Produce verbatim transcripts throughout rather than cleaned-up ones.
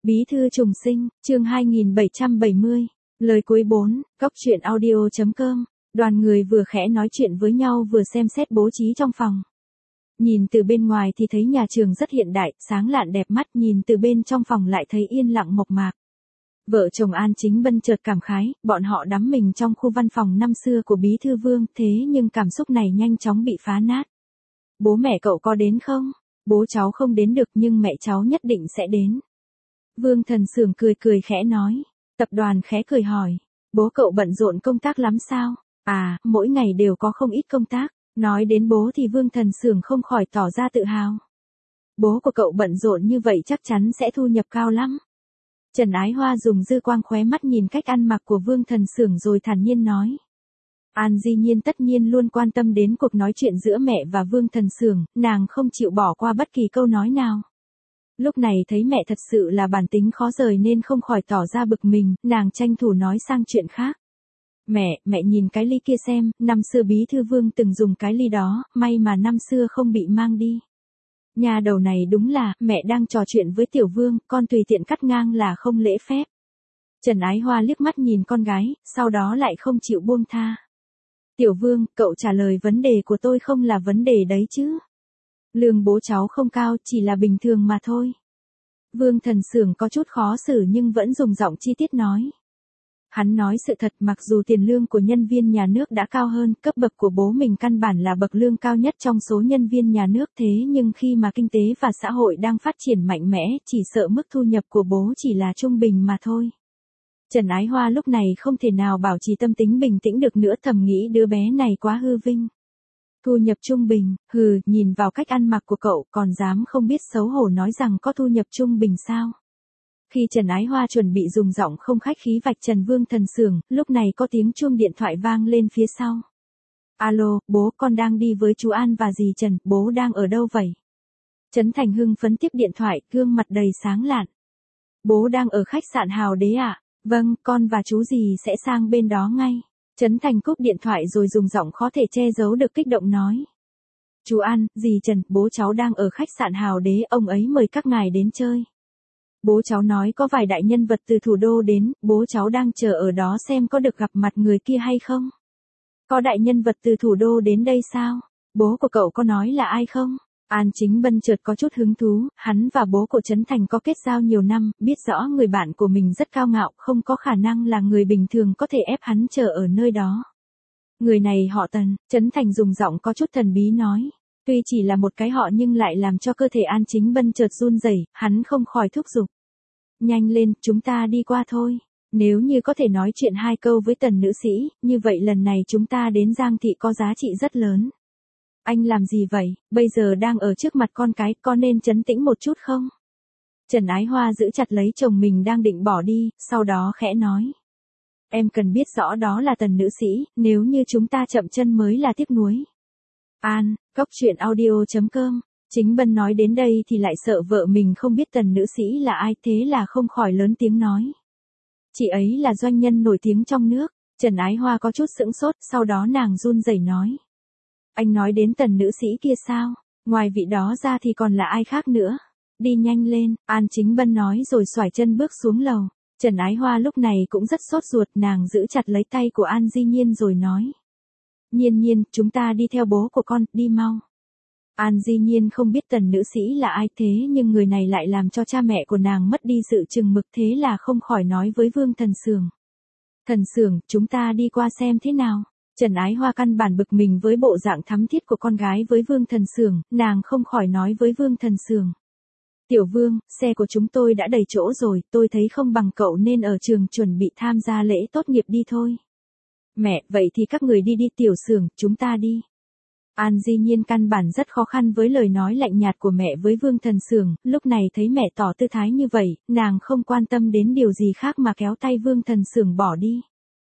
Bí thư trùng sinh, chương hai nghìn bảy trăm bảy mươi. Lời cuối bốn, góc truyện audio.com. Đoàn người vừa khẽ nói chuyện với nhau vừa xem xét bố trí trong phòng. Nhìn từ bên ngoài thì thấy nhà trường rất hiện đại, sáng lạn đẹp mắt, nhìn từ bên trong phòng lại thấy yên lặng mộc mạc. Vợ chồng An Chính Bân chợt cảm khái, bọn họ đắm mình trong khu văn phòng năm xưa của Bí thư Vương, thế nhưng cảm xúc này nhanh chóng bị phá nát. Bố mẹ cậu có đến không? Bố cháu không đến được nhưng mẹ cháu nhất định sẽ đến. Vương Thần Xưởng cười cười khẽ nói. Tập đoàn khẽ cười hỏi. Bố cậu bận rộn công tác lắm sao? À, mỗi ngày đều có không ít công tác. Nói đến bố thì Vương Thần Xưởng không khỏi tỏ ra tự hào. Bố của cậu bận rộn như vậy chắc chắn sẽ thu nhập cao lắm. Trần Ái Hoa dùng dư quang khóe mắt nhìn cách ăn mặc của Vương Thần Xưởng rồi thản nhiên nói. An Di Nhiên tất nhiên luôn quan tâm đến cuộc nói chuyện giữa mẹ và Vương Thần Xưởng, nàng không chịu bỏ qua bất kỳ câu nói nào. Lúc này thấy mẹ thật sự là bản tính khó rời nên không khỏi tỏ ra bực mình, nàng tranh thủ nói sang chuyện khác. Mẹ, mẹ nhìn cái ly kia xem, năm xưa Bí thư Vương từng dùng cái ly đó, may mà năm xưa không bị mang đi. Nhà đầu này đúng là, mẹ đang trò chuyện với Tiểu Vương, con tùy tiện cắt ngang là không lễ phép. Trần Ái Hoa liếc mắt nhìn con gái, sau đó lại không chịu buông tha. Tiểu Vương, cậu trả lời vấn đề của tôi không là vấn đề đấy chứ. Lương bố cháu không cao, chỉ là bình thường mà thôi. Vương Thần Xưởng có chút khó xử nhưng vẫn dùng giọng chi tiết nói. Hắn nói sự thật, mặc dù tiền lương của nhân viên nhà nước đã cao hơn, cấp bậc của bố mình căn bản là bậc lương cao nhất trong số nhân viên nhà nước, thế nhưng khi mà kinh tế và xã hội đang phát triển mạnh mẽ, chỉ sợ mức thu nhập của bố chỉ là trung bình mà thôi. Trần Ái Hoa lúc này không thể nào bảo trì tâm tính bình tĩnh được nữa, thầm nghĩ đứa bé này quá hư vinh. Thu nhập trung bình, hừ, nhìn vào cách ăn mặc của cậu còn dám không biết xấu hổ nói rằng có thu nhập trung bình sao. Khi Trần Ái Hoa chuẩn bị dùng giọng không khách khí vạch trần Vương Thần Xưởng, lúc này có tiếng chuông điện thoại vang lên phía sau. Alo, bố, con đang đi với chú An và dì Trần, bố đang ở đâu vậy? Trấn Thành hưng phấn tiếp điện thoại, gương mặt đầy sáng lạn. Bố đang ở khách sạn Hào Đế ạ. À? Vâng, con và chú dì sẽ sang bên đó ngay. Trấn Thành cúp điện thoại rồi dùng giọng khó thể che giấu được kích động nói. Chú An, dì Trần, bố cháu đang ở khách sạn Hào Đế, ông ấy mời các ngài đến chơi. Bố cháu nói có vài đại nhân vật từ thủ đô đến, bố cháu đang chờ ở đó xem có được gặp mặt người kia hay không. Có đại nhân vật từ thủ đô đến đây sao? Bố của cậu có nói là ai không? An Chính Bân chợt có chút hứng thú, hắn và bố của Trấn Thành có kết giao nhiều năm, biết rõ người bạn của mình rất cao ngạo, không có khả năng là người bình thường có thể ép hắn chờ ở nơi đó. Người này họ Tần, Trấn Thành dùng giọng có chút thần bí nói. Tuy chỉ là một cái họ nhưng lại làm cho cơ thể An Chính Bân chợt run rẩy, hắn không khỏi thúc giục. Nhanh lên, chúng ta đi qua thôi. Nếu như có thể nói chuyện hai câu với Tần nữ sĩ, như vậy lần này chúng ta đến Giang Thị có giá trị rất lớn. Anh làm gì vậy, bây giờ đang ở trước mặt con cái, con nên trấn tĩnh một chút không? Trần Ái Hoa giữ chặt lấy chồng mình đang định bỏ đi, sau đó khẽ nói. Em cần biết rõ đó là Tần nữ sĩ, nếu như chúng ta chậm chân mới là tiếc nuối. An, góc truyện audio.com. Chính Bân nói đến đây thì lại sợ vợ mình không biết Tần nữ sĩ là ai, thế là không khỏi lớn tiếng nói. Chị ấy là doanh nhân nổi tiếng trong nước. Trần Ái Hoa có chút sững sốt, sau đó nàng run rẩy nói. Anh nói đến Tần nữ sĩ kia sao? Ngoài vị đó ra thì còn là ai khác nữa? Đi nhanh lên, An Chính Bân nói rồi xoải chân bước xuống lầu. Trần Ái Hoa lúc này cũng rất sốt ruột, nàng giữ chặt lấy tay của An Di Nhiên rồi nói. Nhiên Nhiên, chúng ta đi theo bố của con, đi mau. An Di Nhiên không biết Tần nữ sĩ là ai, thế nhưng người này lại làm cho cha mẹ của nàng mất đi sự chừng mực, thế là không khỏi nói với Vương Thần Xưởng. Thần Xưởng, chúng ta đi qua xem thế nào. Trần Ái Hoa căn bản bực mình với bộ dạng thắm thiết của con gái với Vương Thần Xưởng, nàng không khỏi nói với Vương Thần Xưởng. Tiểu Vương, xe của chúng tôi đã đầy chỗ rồi, tôi thấy không bằng cậu nên ở trường chuẩn bị tham gia lễ tốt nghiệp đi thôi. Mẹ, vậy thì các người đi đi Tiểu Xưởng, chúng ta đi. An Di Nhiên căn bản rất khó khăn với lời nói lạnh nhạt của mẹ với Vương Thần Xưởng, lúc này thấy mẹ tỏ tư thái như vậy, nàng không quan tâm đến điều gì khác mà kéo tay Vương Thần Xưởng bỏ đi.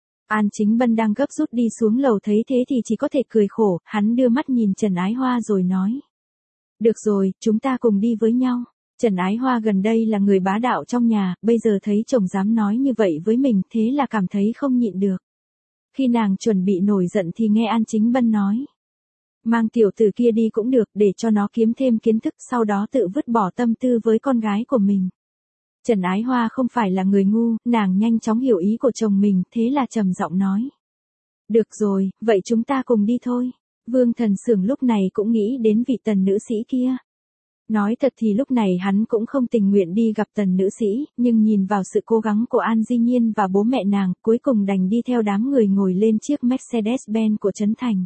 An Chính Bân đang gấp rút đi xuống lầu thấy thế thì chỉ có thể cười khổ, hắn đưa mắt nhìn Trần Ái Hoa rồi nói. Được rồi, chúng ta cùng đi với nhau. Trần Ái Hoa gần đây là người bá đạo trong nhà, bây giờ thấy chồng dám nói như vậy với mình, thế là cảm thấy không nhịn được. Khi nàng chuẩn bị nổi giận thì nghe An Chính Bân nói. Mang tiểu tử kia đi cũng được, để cho nó kiếm thêm kiến thức, sau đó tự vứt bỏ tâm tư với con gái của mình. Trần Ái Hoa không phải là người ngu, nàng nhanh chóng hiểu ý của chồng mình, thế là trầm giọng nói. Được rồi, vậy chúng ta cùng đi thôi. Vương Thần Xưởng lúc này cũng nghĩ đến vị tần nữ sĩ kia. Nói thật thì lúc này hắn cũng không tình nguyện đi gặp tần nữ sĩ, nhưng nhìn vào sự cố gắng của An Di Nhiên và bố mẹ nàng, cuối cùng đành đi theo đám người ngồi lên chiếc Mercedes-Benz của Trấn Thành.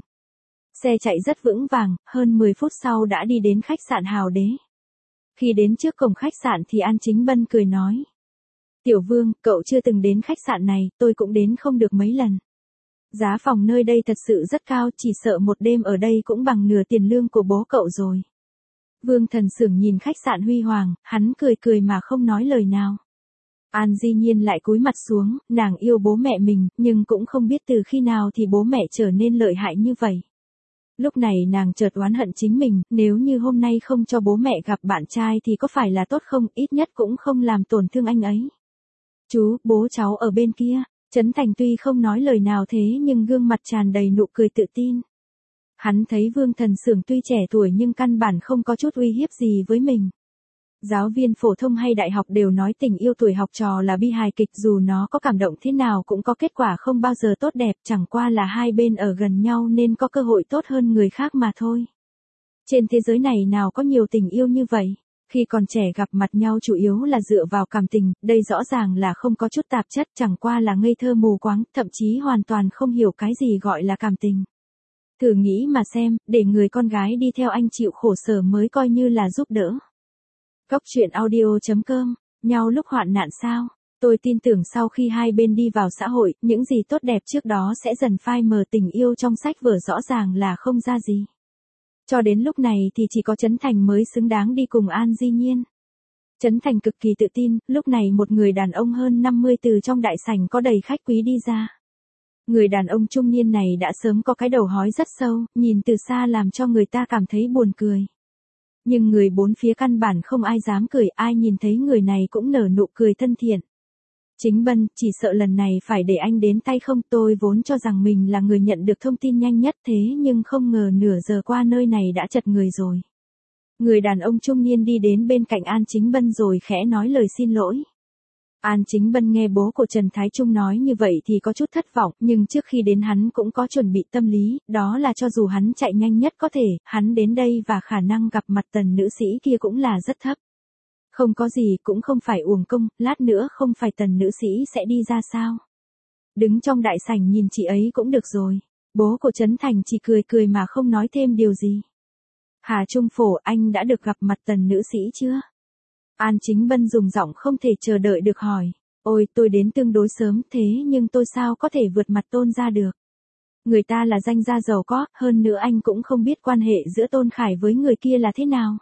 Xe chạy rất vững vàng, hơn mười phút sau đã đi đến khách sạn Hào Đế. Khi đến trước cổng khách sạn thì An Chính Bân cười nói. Tiểu Vương, cậu chưa từng đến khách sạn này, tôi cũng đến không được mấy lần. Giá phòng nơi đây thật sự rất cao, chỉ sợ một đêm ở đây cũng bằng nửa tiền lương của bố cậu rồi. Vương Thần Xưởng nhìn khách sạn huy hoàng, hắn cười cười mà không nói lời nào. An Di Nhiên lại cúi mặt xuống, nàng yêu bố mẹ mình, nhưng cũng không biết từ khi nào thì bố mẹ trở nên lợi hại như vậy. Lúc này nàng chợt oán hận chính mình, nếu như hôm nay không cho bố mẹ gặp bạn trai thì có phải là tốt không, ít nhất cũng không làm tổn thương anh ấy. Chú, bố cháu ở bên kia. Trấn Thành tuy không nói lời nào thế nhưng gương mặt tràn đầy nụ cười tự tin. Hắn thấy Vương Thần Xưởng tuy trẻ tuổi nhưng căn bản không có chút uy hiếp gì với mình. Giáo viên phổ thông hay đại học đều nói tình yêu tuổi học trò là bi hài kịch, dù nó có cảm động thế nào cũng có kết quả không bao giờ tốt đẹp, chẳng qua là hai bên ở gần nhau nên có cơ hội tốt hơn người khác mà thôi. Trên thế giới này nào có nhiều tình yêu như vậy, khi còn trẻ gặp mặt nhau chủ yếu là dựa vào cảm tình, đây rõ ràng là không có chút tạp chất, chẳng qua là ngây thơ mù quáng, thậm chí hoàn toàn không hiểu cái gì gọi là cảm tình. Thử nghĩ mà xem, để người con gái đi theo anh chịu khổ sở mới coi như là giúp đỡ. Góc truyện audio chấm com, nhau lúc hoạn nạn sao? Tôi tin tưởng sau khi hai bên đi vào xã hội, những gì tốt đẹp trước đó sẽ dần phai mờ, tình yêu trong sách vở rõ ràng là không ra gì. Cho đến lúc này thì chỉ có Trấn Thành mới xứng đáng đi cùng An Di Nhiên. Trấn Thành cực kỳ tự tin, lúc này một người đàn ông hơn năm mươi từ trong đại sảnh có đầy khách quý đi ra. Người đàn ông trung niên này đã sớm có cái đầu hói rất sâu, nhìn từ xa làm cho người ta cảm thấy buồn cười. Nhưng người bốn phía căn bản không ai dám cười, ai nhìn thấy người này cũng nở nụ cười thân thiện. Chính Bân, chỉ sợ lần này phải để anh đến tay không, tôi vốn cho rằng mình là người nhận được thông tin nhanh nhất thế nhưng không ngờ nửa giờ qua nơi này đã chật người rồi. Người đàn ông trung niên đi đến bên cạnh An Chính Bân rồi khẽ nói lời xin lỗi. An Chính Bân nghe bố của Trần Thái Trung nói như vậy thì có chút thất vọng, nhưng trước khi đến hắn cũng có chuẩn bị tâm lý, đó là cho dù hắn chạy nhanh nhất có thể, hắn đến đây và khả năng gặp mặt tần nữ sĩ kia cũng là rất thấp. Không có gì, cũng không phải uổng công, lát nữa không phải tần nữ sĩ sẽ đi ra sao. Đứng trong đại sảnh nhìn chị ấy cũng được rồi. Bố của Trấn Thành chỉ cười cười mà không nói thêm điều gì. Hà Trung Phổ, anh đã được gặp mặt tần nữ sĩ chưa? An Chính Bân dùng giọng không thể chờ đợi được hỏi. Ôi, tôi đến tương đối sớm thế nhưng tôi sao có thể vượt mặt Tôn ra được. Người ta là danh gia giàu có, hơn nữa anh cũng không biết quan hệ giữa Tôn Khải với người kia là thế nào.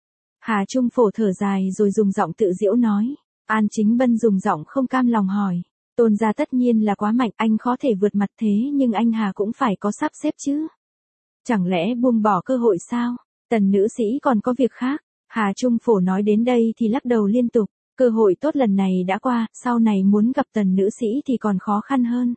Hà Trung Phổ thở dài rồi dùng giọng tự giễu nói. An Chính Bân dùng giọng không cam lòng hỏi. Tôn gia tất nhiên là quá mạnh, anh khó thể vượt mặt thế nhưng anh Hà cũng phải có sắp xếp chứ. Chẳng lẽ buông bỏ cơ hội sao? Tần nữ sĩ còn có việc khác. Hà Trung Phổ nói đến đây thì lắc đầu liên tục. Cơ hội tốt lần này đã qua, sau này muốn gặp tần nữ sĩ thì còn khó khăn hơn.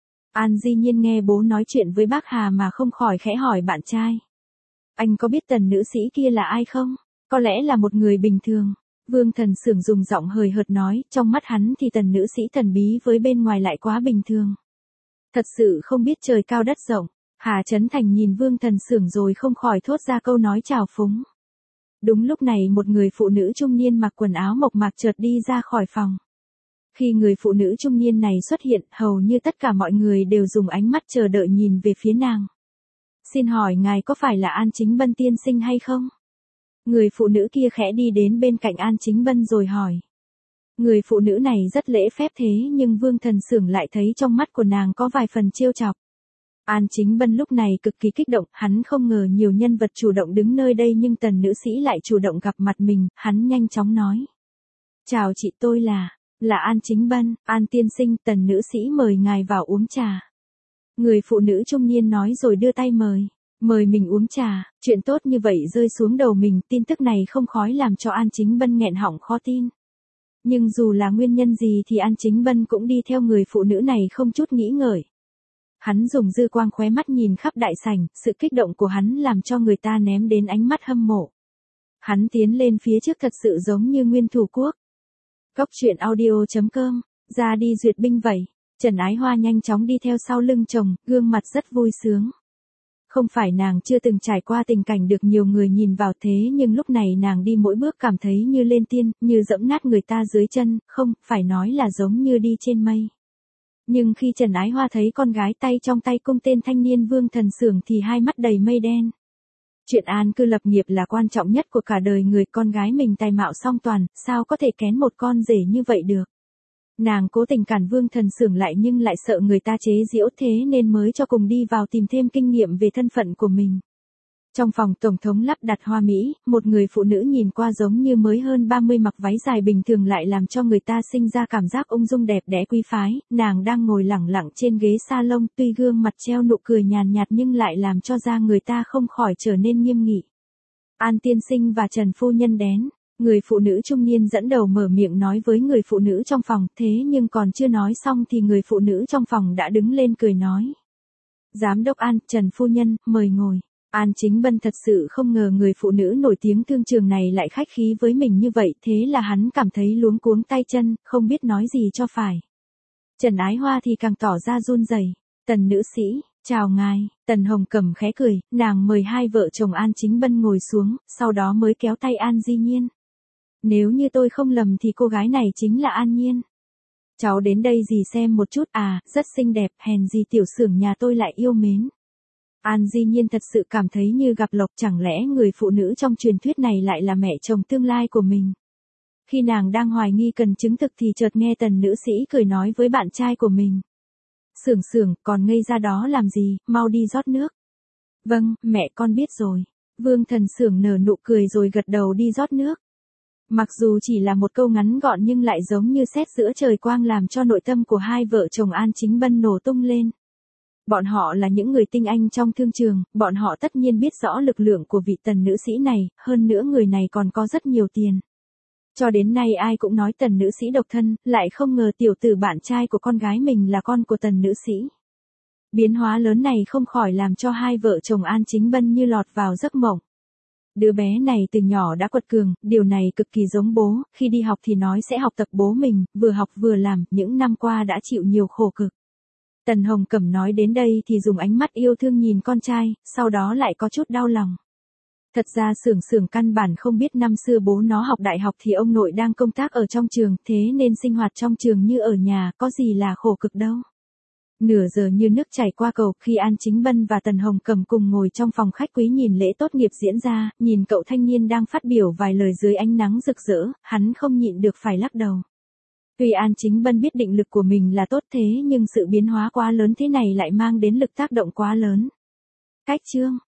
An Di Nhiên nghe bố nói chuyện với bác Hà mà không khỏi khẽ hỏi bạn trai. Anh có biết tần nữ sĩ kia là ai không? Có lẽ là một người bình thường. Vương Thần Xưởng dùng giọng hời hợt nói, trong mắt hắn thì tần nữ sĩ thần bí với bên ngoài lại quá bình thường. Thật sự không biết trời cao đất rộng. Hà Trấn Thành nhìn Vương Thần Xưởng rồi không khỏi thốt ra câu nói trào phúng. Đúng lúc này một người phụ nữ trung niên mặc quần áo mộc mạc chợt đi ra khỏi phòng. Khi người phụ nữ trung niên này xuất hiện, hầu như tất cả mọi người đều dùng ánh mắt chờ đợi nhìn về phía nàng. Xin hỏi ngài có phải là An Chính Bân tiên sinh hay không? Người phụ nữ kia khẽ đi đến bên cạnh An Chính Bân rồi hỏi. Người phụ nữ này rất lễ phép thế nhưng Vương Thần Xưởng lại thấy trong mắt của nàng có vài phần trêu chọc. An Chính Bân lúc này cực kỳ kích động, hắn không ngờ nhiều nhân vật chủ động đứng nơi đây nhưng tần nữ sĩ lại chủ động gặp mặt mình, hắn nhanh chóng nói. Chào chị, tôi là, là An Chính Bân, An tiên sinh, tần nữ sĩ mời ngài vào uống trà. Người phụ nữ trung niên nói rồi đưa tay mời, mời mình uống trà, chuyện tốt như vậy rơi xuống đầu mình, tin tức này không khói làm cho An Chính Bân nghẹn họng khó tin. Nhưng dù là nguyên nhân gì thì An Chính Bân cũng đi theo người phụ nữ này không chút nghĩ ngợi. Hắn dùng dư quang khóe mắt nhìn khắp đại sảnh, sự kích động của hắn làm cho người ta ném đến ánh mắt hâm mộ. Hắn tiến lên phía trước thật sự giống như nguyên thủ quốc. Cốc truyện audio chấm com, ra đi duyệt binh vậy. Trần Ái Hoa nhanh chóng đi theo sau lưng chồng, gương mặt rất vui sướng. Không phải nàng chưa từng trải qua tình cảnh được nhiều người nhìn vào thế nhưng lúc này nàng đi mỗi bước cảm thấy như lên tiên, như dẫm nát người ta dưới chân, không, phải nói là giống như đi trên mây. Nhưng khi Trần Ái Hoa thấy con gái tay trong tay cung tên thanh niên Vương Thần Xưởng thì hai mắt đầy mây đen. Chuyện an cư lập nghiệp là quan trọng nhất của cả đời người, con gái mình tài mạo song toàn, sao có thể kén một con rể như vậy được. Nàng cố tình cản Vương Thần Xưởng lại nhưng lại sợ người ta chế giễu thế nên mới cho cùng đi vào tìm thêm kinh nghiệm về thân phận của mình. Trong phòng tổng thống lắp đặt hoa mỹ, một người phụ nữ nhìn qua giống như mới hơn ba mươi mặc váy dài bình thường lại làm cho người ta sinh ra cảm giác ung dung đẹp đẽ quý phái, nàng đang ngồi lẳng lặng trên ghế salon, tuy gương mặt treo nụ cười nhàn nhạt nhưng lại làm cho da người ta không khỏi trở nên nghiêm nghị. An tiên sinh và Trần phu nhân đến. Người phụ nữ trung niên dẫn đầu mở miệng nói với người phụ nữ trong phòng, thế nhưng còn chưa nói xong thì người phụ nữ trong phòng đã đứng lên cười nói. Giám đốc An, Trần phu nhân, mời ngồi. An Chính Bân thật sự không ngờ người phụ nữ nổi tiếng thương trường này lại khách khí với mình như vậy, thế là hắn cảm thấy luống cuống tay chân, không biết nói gì cho phải. Trần Ái Hoa thì càng tỏ ra run rẩy. Tần nữ sĩ, chào ngài. Tần Hồng Cẩm khẽ cười, nàng mời hai vợ chồng An Chính Bân ngồi xuống, sau đó mới kéo tay An Di Nhiên. Nếu như tôi không lầm thì cô gái này chính là An Nhiên. Cháu đến đây gì xem một chút à, rất xinh đẹp, hèn gì tiểu xưởng nhà tôi lại yêu mến. An Di Nhiên thật sự cảm thấy như gặp lộc, chẳng lẽ người phụ nữ trong truyền thuyết này lại là mẹ chồng tương lai của mình. Khi nàng đang hoài nghi cần chứng thực thì chợt nghe Tần nữ sĩ cười nói với bạn trai của mình. Xưởng xưởng, còn ngây ra đó làm gì, mau đi rót nước. Vâng, mẹ con biết rồi. Vương Thần Xưởng nở nụ cười rồi gật đầu đi rót nước. Mặc dù chỉ là một câu ngắn gọn nhưng lại giống như sét giữa trời quang làm cho nội tâm của hai vợ chồng An Chính Bân nổ tung lên. Bọn họ là những người tinh anh trong thương trường, bọn họ tất nhiên biết rõ lực lượng của vị Tần nữ sĩ này, hơn nữa người này còn có rất nhiều tiền. Cho đến nay ai cũng nói Tần nữ sĩ độc thân, lại không ngờ tiểu tử bạn trai của con gái mình là con của Tần nữ sĩ. Biến hóa lớn này không khỏi làm cho hai vợ chồng An Chính Bân như lọt vào giấc mộng. Đứa bé này từ nhỏ đã quật cường, điều này cực kỳ giống bố, khi đi học thì nói sẽ học tập bố mình, vừa học vừa làm, những năm qua đã chịu nhiều khổ cực. Tần Hồng Cẩm nói đến đây thì dùng ánh mắt yêu thương nhìn con trai, sau đó lại có chút đau lòng. Thật ra Xưởng Xưởng căn bản không biết năm xưa bố nó học đại học thì ông nội đang công tác ở trong trường, thế nên sinh hoạt trong trường như ở nhà, có gì là khổ cực đâu. Nửa giờ như nước chảy qua cầu, khi An Chính Bân và Tần Hồng Cẩm cùng ngồi trong phòng khách quý nhìn lễ tốt nghiệp diễn ra, nhìn cậu thanh niên đang phát biểu vài lời dưới ánh nắng rực rỡ, hắn không nhịn được phải lắc đầu. Tuy An Chính Bân biết định lực của mình là tốt thế nhưng sự biến hóa quá lớn thế này lại mang đến lực tác động quá lớn. Cách chương